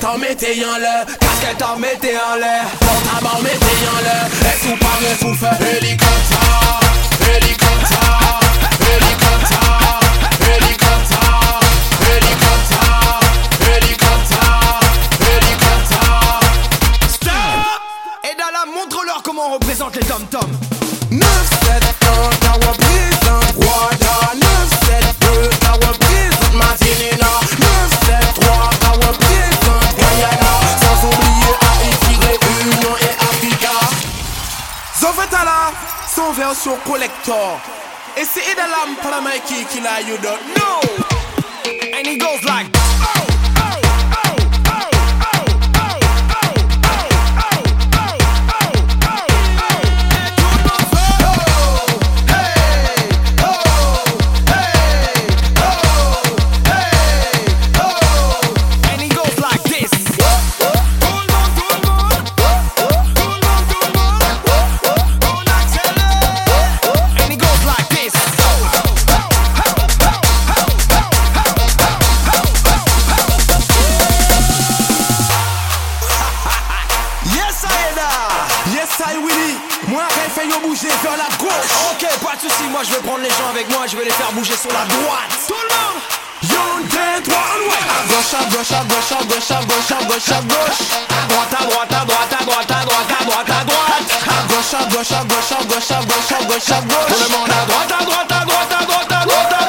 en mettez en l'air, casquette en mettez en l'air, porte à bord mettez en l'air, est-ce ou pas un fou fait hélicoptère, hélicoptère, hélicoptère, hélicoptère, hélicoptère, hélicoptère, hélicoptère. Stop! Et dans la montre-leur comment on représente les tom-toms. 9-7-1, t'as représente Rwanda. 9-7-2, t'as représente Martinina. 9-7-3, t'as représente Guyana. Sans oublier Haïti, Réunion et Africa. Zovetala, son version collector. Et c'est Idalam Palamaki qui l'a, you don't know. And it goes like moi, fait yo bouger vers la gauche. Ok, pas de soucis, moi je vais prendre les gens avec moi, je vais les faire bouger sur la droite. Tout le monde. Yon, deux, trois, ouais. À gauche, à gauche, à gauche, à gauche, à gauche, à gauche, à gauche. À droite, à droite, à droite, à droite, à droite, à droite, à droite. À gauche, à gauche, à gauche, à gauche, à gauche, à gauche, à gauche. Tout le monde à droite, à droite, à droite, à droite, à droite.